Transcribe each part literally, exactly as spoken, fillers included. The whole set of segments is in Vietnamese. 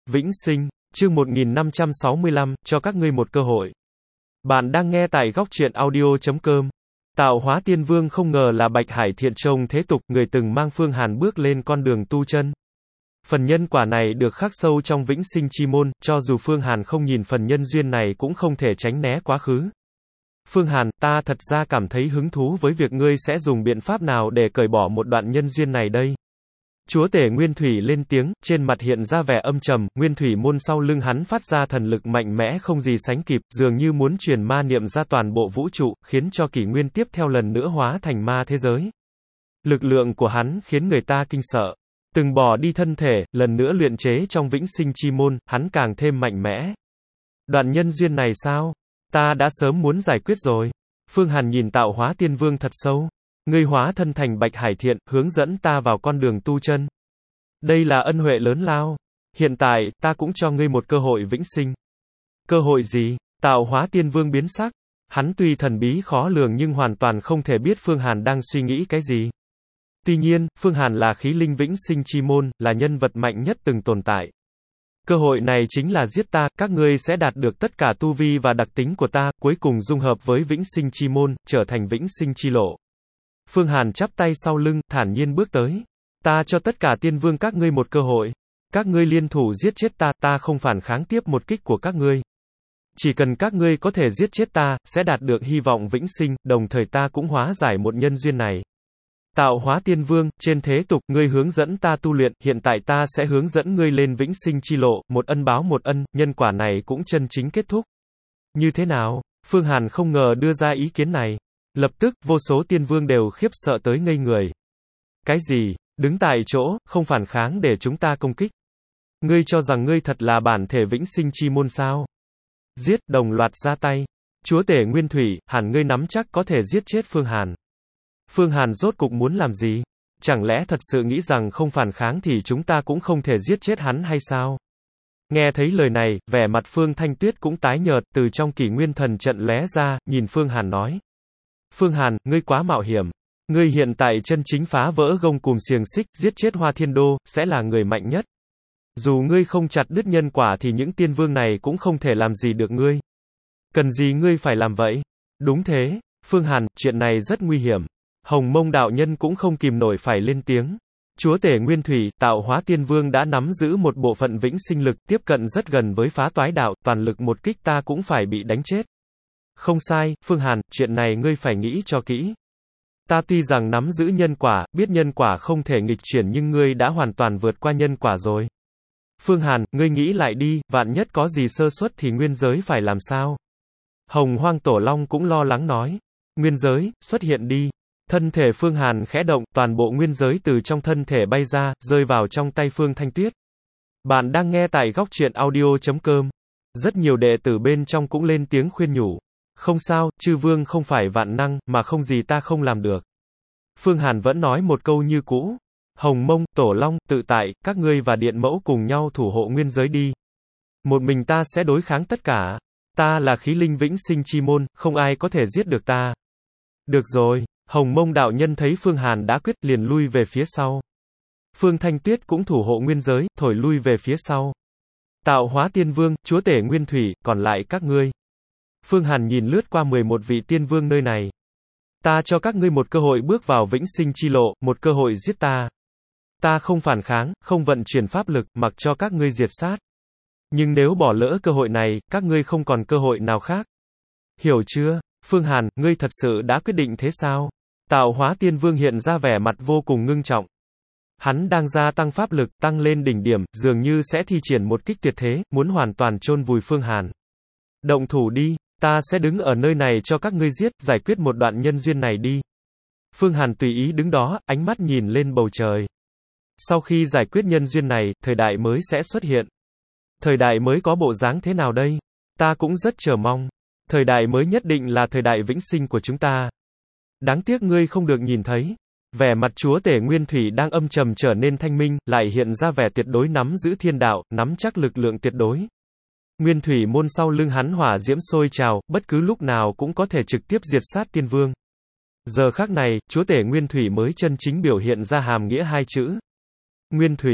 Vĩnh sinh, chương một nghìn năm trăm sáu mươi lăm, cho các ngươi một cơ hội. Bạn đang nghe tại góc truyện audio chấm com. Tạo Hóa Tiên Vương không ngờ là Bạch Hải Thiện trông thế tục, người từng mang Phương Hàn bước lên con đường tu chân. Phần nhân quả này được khắc sâu trong Vĩnh Sinh Chi Môn, cho dù Phương Hàn không nhìn phần nhân duyên này cũng không thể tránh né quá khứ. Phương Hàn, ta thật ra cảm thấy hứng thú với việc ngươi sẽ dùng biện pháp nào để cởi bỏ một đoạn nhân duyên này đây. Chúa tể Nguyên Thủy lên tiếng, trên mặt hiện ra vẻ âm trầm, Nguyên Thủy môn sau lưng hắn phát ra thần lực mạnh mẽ không gì sánh kịp, dường như muốn truyền ma niệm ra toàn bộ vũ trụ, khiến cho kỷ nguyên tiếp theo lần nữa hóa thành ma thế giới. Lực lượng của hắn khiến người ta kinh sợ. Từng bỏ đi thân thể, lần nữa luyện chế trong Vĩnh Sinh Chi Môn, hắn càng thêm mạnh mẽ. Đoạn nhân duyên này sao? Ta đã sớm muốn giải quyết rồi. Phương Hàn nhìn Tạo Hóa Tiên Vương thật sâu. Ngươi hóa thân thành Bạch Hải Thiện, hướng dẫn ta vào con đường tu chân. Đây là ân huệ lớn lao. Hiện tại, ta cũng cho ngươi một cơ hội vĩnh sinh. Cơ hội gì? Tạo Hóa Tiên Vương biến sắc. Hắn tuy thần bí khó lường nhưng hoàn toàn không thể biết Phương Hàn đang suy nghĩ cái gì. Tuy nhiên, Phương Hàn là khí linh Vĩnh Sinh Chi Môn, là nhân vật mạnh nhất từng tồn tại. Cơ hội này chính là giết ta, các ngươi sẽ đạt được tất cả tu vi và đặc tính của ta, cuối cùng dung hợp với Vĩnh Sinh Chi Môn, trở thành Vĩnh Sinh Chi Lộ. Phương Hàn chắp tay sau lưng, thản nhiên bước tới. Ta cho tất cả tiên vương các ngươi một cơ hội. Các ngươi liên thủ giết chết ta, ta không phản kháng tiếp một kích của các ngươi. Chỉ cần các ngươi có thể giết chết ta, sẽ đạt được hy vọng vĩnh sinh, đồng thời ta cũng hóa giải một nhân duyên này. Tạo Hóa Tiên Vương, trên thế tục, ngươi hướng dẫn ta tu luyện, hiện tại ta sẽ hướng dẫn ngươi lên Vĩnh Sinh Chi Lộ, một ân báo một ân, nhân quả này cũng chân chính kết thúc. Như thế nào? Phương Hàn không ngờ đưa ra ý kiến này. Lập tức, vô số tiên vương đều khiếp sợ tới ngây người. Cái gì? Đứng tại chỗ, không phản kháng để chúng ta công kích. Ngươi cho rằng ngươi thật là bản thể Vĩnh Sinh Chi Môn sao? Giết, đồng loạt ra tay. Chúa tể Nguyên Thủy, hẳn ngươi nắm chắc có thể giết chết Phương Hàn. Phương Hàn rốt cục muốn làm gì? Chẳng lẽ thật sự nghĩ rằng không phản kháng thì chúng ta cũng không thể giết chết hắn hay sao? Nghe thấy lời này, vẻ mặt Phương Thanh Tuyết cũng tái nhợt, từ trong kỷ nguyên thần trận lóe ra, nhìn Phương Hàn nói. Phương Hàn, ngươi quá mạo hiểm. Ngươi hiện tại chân chính phá vỡ gông cùm xiềng xích, giết chết Hoa Thiên Đô, sẽ là người mạnh nhất. Dù ngươi không chặt đứt nhân quả thì những tiên vương này cũng không thể làm gì được ngươi. Cần gì ngươi phải làm vậy? Đúng thế, Phương Hàn, chuyện này rất nguy hiểm. Hồng Mông đạo nhân cũng không kìm nổi phải lên tiếng. Chúa tể Nguyên Thủy, Tạo Hóa Tiên Vương đã nắm giữ một bộ phận vĩnh sinh lực, tiếp cận rất gần với phá toái đạo, toàn lực một kích ta cũng phải bị đánh chết. Không sai, Phương Hàn, chuyện này ngươi phải nghĩ cho kỹ. Ta tuy rằng nắm giữ nhân quả, biết nhân quả không thể nghịch chuyển nhưng ngươi đã hoàn toàn vượt qua nhân quả rồi. Phương Hàn, ngươi nghĩ lại đi, vạn nhất có gì sơ suất thì nguyên giới phải làm sao? Hồng Hoang Tổ Long cũng lo lắng nói. Nguyên giới, xuất hiện đi. Thân thể Phương Hàn khẽ động, toàn bộ nguyên giới từ trong thân thể bay ra, rơi vào trong tay Phương Thanh Tuyết. Bạn đang nghe tại góc truyện audio chấm com. Rất nhiều đệ tử bên trong cũng lên tiếng khuyên nhủ. Không sao, chư vương không phải vạn năng, mà không gì ta không làm được. Phương Hàn vẫn nói một câu như cũ. Hồng Mông, Tổ Long, tự tại, các ngươi và Điện Mẫu cùng nhau thủ hộ nguyên giới đi. Một mình ta sẽ đối kháng tất cả. Ta là khí linh Vĩnh Sinh Chi Môn, không ai có thể giết được ta. Được rồi, Hồng Mông đạo nhân thấy Phương Hàn đã quyết liền lui về phía sau. Phương Thanh Tuyết cũng thủ hộ nguyên giới, thổi lui về phía sau. Tạo Hóa Tiên Vương, Chúa tể Nguyên Thủy, còn lại các ngươi. Phương Hàn nhìn lướt qua mười một vị tiên vương nơi này. Ta cho các ngươi một cơ hội bước vào Vĩnh Sinh Chi Lộ, một cơ hội giết ta. Ta không phản kháng, không vận chuyển pháp lực, mặc cho các ngươi diệt sát. Nhưng nếu bỏ lỡ cơ hội này, các ngươi không còn cơ hội nào khác. Hiểu chưa? Phương Hàn, ngươi thật sự đã quyết định thế sao? Tạo Hóa Tiên Vương hiện ra vẻ mặt vô cùng ngưng trọng. Hắn đang gia tăng pháp lực, tăng lên đỉnh điểm, dường như sẽ thi triển một kích tuyệt thế, muốn hoàn toàn chôn vùi Phương Hàn. Động thủ đi, ta sẽ đứng ở nơi này cho các ngươi giết, giải quyết một đoạn nhân duyên này đi. Phương Hàn tùy ý đứng đó, ánh mắt nhìn lên bầu trời. Sau khi giải quyết nhân duyên này, thời đại mới sẽ xuất hiện. Thời đại mới có bộ dáng thế nào đây? Ta cũng rất chờ mong. Thời đại mới nhất định là thời đại vĩnh sinh của chúng ta. Đáng tiếc ngươi không được nhìn thấy. Vẻ mặt Chúa tể Nguyên Thủy đang âm trầm trở nên thanh minh, lại hiện ra vẻ tuyệt đối nắm giữ thiên đạo, nắm chắc lực lượng tuyệt đối. Nguyên Thủy môn sau lưng hắn hỏa diễm sôi trào, bất cứ lúc nào cũng có thể trực tiếp diệt sát tiên vương. Giờ khắc này, Chúa tể Nguyên Thủy mới chân chính biểu hiện ra hàm nghĩa hai chữ. Nguyên Thủy,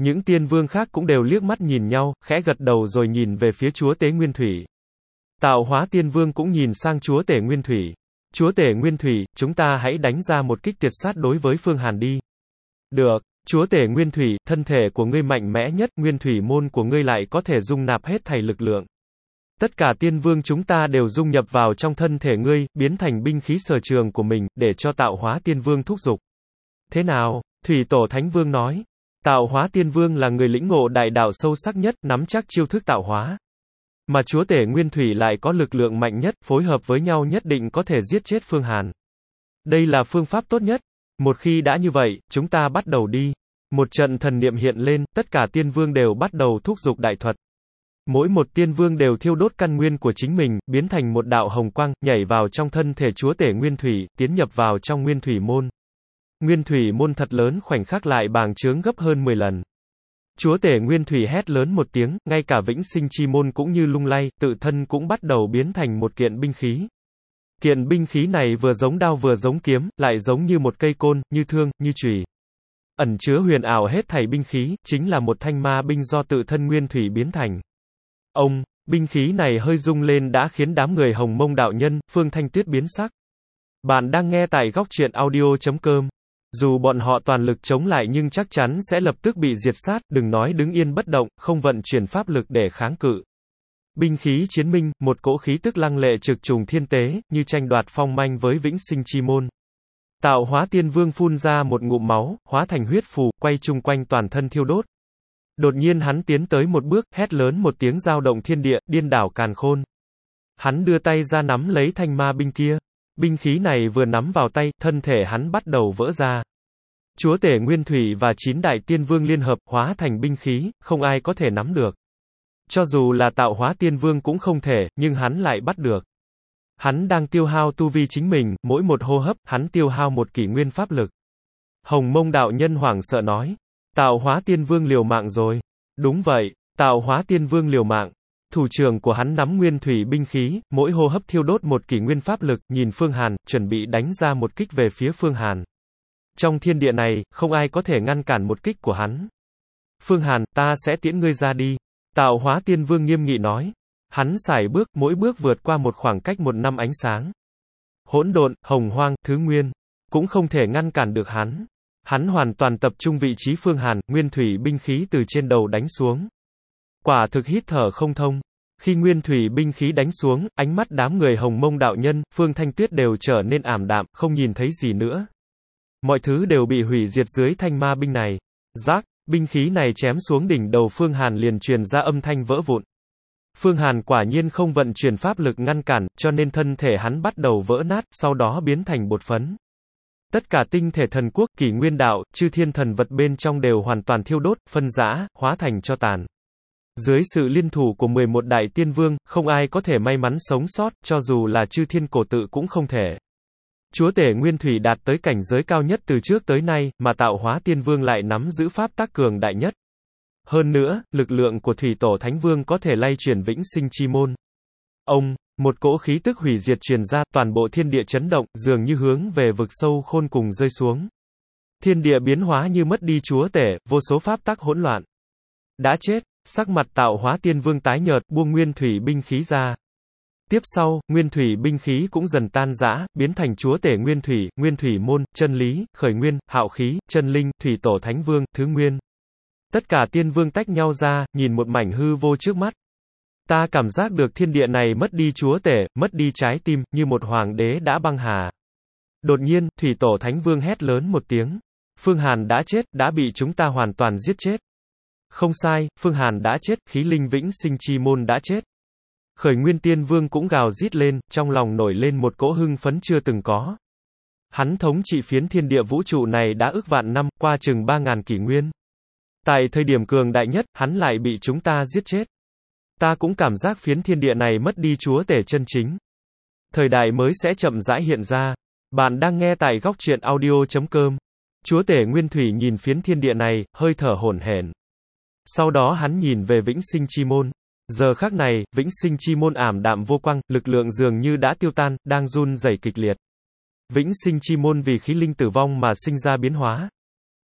Những tiên vương khác cũng đều liếc mắt nhìn nhau, khẽ gật đầu rồi nhìn về phía chúa tể Nguyên Thủy. Tạo hóa tiên vương cũng nhìn sang chúa tể Nguyên Thủy. Chúa tể Nguyên Thủy, chúng ta hãy đánh ra một kích tuyệt sát đối với Phương Hàn đi. Được, chúa tể Nguyên Thủy, thân thể của ngươi mạnh mẽ nhất, Nguyên Thủy môn của ngươi lại có thể dung nạp hết thảy lực lượng. Tất cả tiên vương chúng ta đều dung nhập vào trong thân thể ngươi, biến thành binh khí sở trường của mình, để cho tạo hóa tiên vương thúc giục. Thế nào? Thủy tổ Thánh Vương nói. Tạo hóa tiên vương là người lĩnh ngộ đại đạo sâu sắc nhất, nắm chắc chiêu thức tạo hóa. Mà chúa tể Nguyên Thủy lại có lực lượng mạnh nhất, phối hợp với nhau nhất định có thể giết chết Phương Hàn. Đây là phương pháp tốt nhất. Một khi đã như vậy, chúng ta bắt đầu đi. Một trận thần niệm hiện lên, tất cả tiên vương đều bắt đầu thúc giục đại thuật. Mỗi một tiên vương đều thiêu đốt căn nguyên của chính mình, biến thành một đạo hồng quang, nhảy vào trong thân thể chúa tể Nguyên Thủy, tiến nhập vào trong Nguyên Thủy môn. Nguyên Thủy môn thật lớn, khoảnh khắc lại bàng trướng gấp hơn mười lần. Chúa tể Nguyên Thủy hét lớn một tiếng, ngay cả vĩnh sinh chi môn cũng như lung lay, tự thân cũng bắt đầu biến thành một kiện binh khí. Kiện binh khí này vừa giống đao vừa giống kiếm, lại giống như một cây côn, như thương, như chùy. Ẩn chứa huyền ảo hết thảy binh khí, chính là một thanh ma binh do tự thân Nguyên Thủy biến thành. Ông, binh khí này hơi rung lên đã khiến đám người Hồng Mông đạo nhân, Phương Thanh Tuyết biến sắc. Bạn đang nghe tại góc truyện audio chấm com. Dù bọn họ toàn lực chống lại nhưng chắc chắn sẽ lập tức bị diệt sát, đừng nói đứng yên bất động, không vận chuyển pháp lực để kháng cự. Binh khí chiến minh, một cỗ khí tức lăng lệ trực trùng thiên tế, như tranh đoạt phong manh với vĩnh sinh chi môn. Tạo hóa tiên vương phun ra một ngụm máu, hóa thành huyết phù, quay chung quanh toàn thân thiêu đốt. Đột nhiên hắn tiến tới một bước, hét lớn một tiếng dao động thiên địa, điên đảo càn khôn. Hắn đưa tay ra nắm lấy thanh ma binh kia. Binh khí này vừa nắm vào tay, thân thể hắn bắt đầu vỡ ra. Chúa tể Nguyên Thủy và chín đại tiên vương liên hợp, hóa thành binh khí, không ai có thể nắm được. Cho dù là tạo hóa tiên vương cũng không thể, nhưng hắn lại bắt được. Hắn đang tiêu hao tu vi chính mình, mỗi một hô hấp, hắn tiêu hao một kỷ nguyên pháp lực. Hồng Mông đạo nhân hoảng sợ nói. Tạo hóa tiên vương liều mạng rồi. Đúng vậy, tạo hóa tiên vương liều mạng. Thủ trưởng của hắn nắm Nguyên Thủy binh khí, mỗi hô hấp thiêu đốt một kỷ nguyên pháp lực, nhìn Phương Hàn, chuẩn bị đánh ra một kích về phía Phương Hàn. Trong thiên địa này, không ai có thể ngăn cản một kích của hắn. Phương Hàn, ta sẽ tiễn ngươi ra đi. Tạo hóa tiên vương nghiêm nghị nói. Hắn sải bước, mỗi bước vượt qua một khoảng cách một năm ánh sáng. Hỗn độn, hồng hoang, thứ nguyên, cũng không thể ngăn cản được hắn. Hắn hoàn toàn tập trung vị trí Phương Hàn, Nguyên Thủy binh khí từ trên đầu đánh xuống. Quả thực hít thở không thông. Khi Nguyên Thủy binh khí đánh xuống, ánh mắt đám người Hồng Mông đạo nhân, Phương Thanh Tuyết đều trở nên ảm đạm, không nhìn thấy gì nữa. Mọi thứ đều bị hủy diệt dưới thanh ma binh này. Rác, binh khí này chém xuống đỉnh đầu Phương Hàn liền truyền ra âm thanh vỡ vụn. Phương Hàn quả nhiên không vận chuyển pháp lực ngăn cản, cho nên thân thể hắn bắt đầu vỡ nát, sau đó biến thành bột phấn. Tất cả tinh thể thần quốc, kỷ nguyên đạo, chư thiên thần vật bên trong đều hoàn toàn thiêu đốt, phân rã, hóa thành tro tàn. Dưới sự liên thủ của mười một đại tiên vương, không ai có thể may mắn sống sót, cho dù là chư thiên cổ tự cũng không thể. Chúa tể Nguyên Thủy đạt tới cảnh giới cao nhất từ trước tới nay, mà tạo hóa tiên vương lại nắm giữ pháp tác cường đại nhất. Hơn nữa, lực lượng của Thủy Tổ Thánh Vương có thể lay chuyển vĩnh sinh chi môn. Ông, một cỗ khí tức hủy diệt truyền ra, toàn bộ thiên địa chấn động, dường như hướng về vực sâu khôn cùng rơi xuống. Thiên địa biến hóa như mất đi chúa tể, vô số pháp tắc hỗn loạn. Đã chết, sắc mặt tạo hóa tiên vương tái nhợt, buông Nguyên Thủy binh khí ra. Tiếp sau, Nguyên Thủy binh khí cũng dần tan rã, biến thành chúa tể Nguyên Thủy, Nguyên Thủy môn, chân lý, khởi nguyên, hạo khí, chân linh, Thủy Tổ Thánh Vương, thứ nguyên. Tất cả tiên vương tách nhau ra, nhìn một mảnh hư vô trước mắt. Ta cảm giác được thiên địa này mất đi chúa tể, mất đi trái tim, như một hoàng đế đã băng hà. Đột nhiên, Thủy Tổ Thánh Vương hét lớn một tiếng. Phương Hàn đã chết, đã bị chúng ta hoàn toàn giết chết. Không sai, Phương Hàn đã chết, khí linh vĩnh sinh chi môn đã chết. Khởi Nguyên Tiên Vương cũng gào rít lên, trong lòng nổi lên một cỗ hưng phấn chưa từng có. Hắn thống trị phiến thiên địa vũ trụ này đã ức vạn năm, qua chừng ba ngàn kỷ nguyên. Tại thời điểm cường đại nhất, hắn lại bị chúng ta giết chết. Ta cũng cảm giác phiến thiên địa này mất đi chúa tể chân chính. Thời đại mới sẽ chậm rãi hiện ra. Bạn đang nghe tại góc truyện audio chấm com. Chúa tể Nguyên Thủy nhìn phiến thiên địa này, hơi thở hổn hển. Sau đó hắn nhìn về vĩnh sinh chi môn. Giờ khắc này, vĩnh sinh chi môn ảm đạm vô quang, lực lượng dường như đã tiêu tan, đang run rẩy kịch liệt. Vĩnh sinh chi môn vì khí linh tử vong mà sinh ra biến hóa.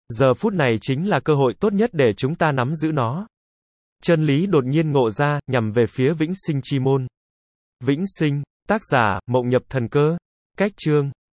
Giờ phút này chính là cơ hội tốt nhất để chúng ta nắm giữ nó. Chân lý đột nhiên ngộ ra, nhằm về phía vĩnh sinh chi môn. Vĩnh sinh, tác giả, Mộng Nhập Thần Cơ. Cách chương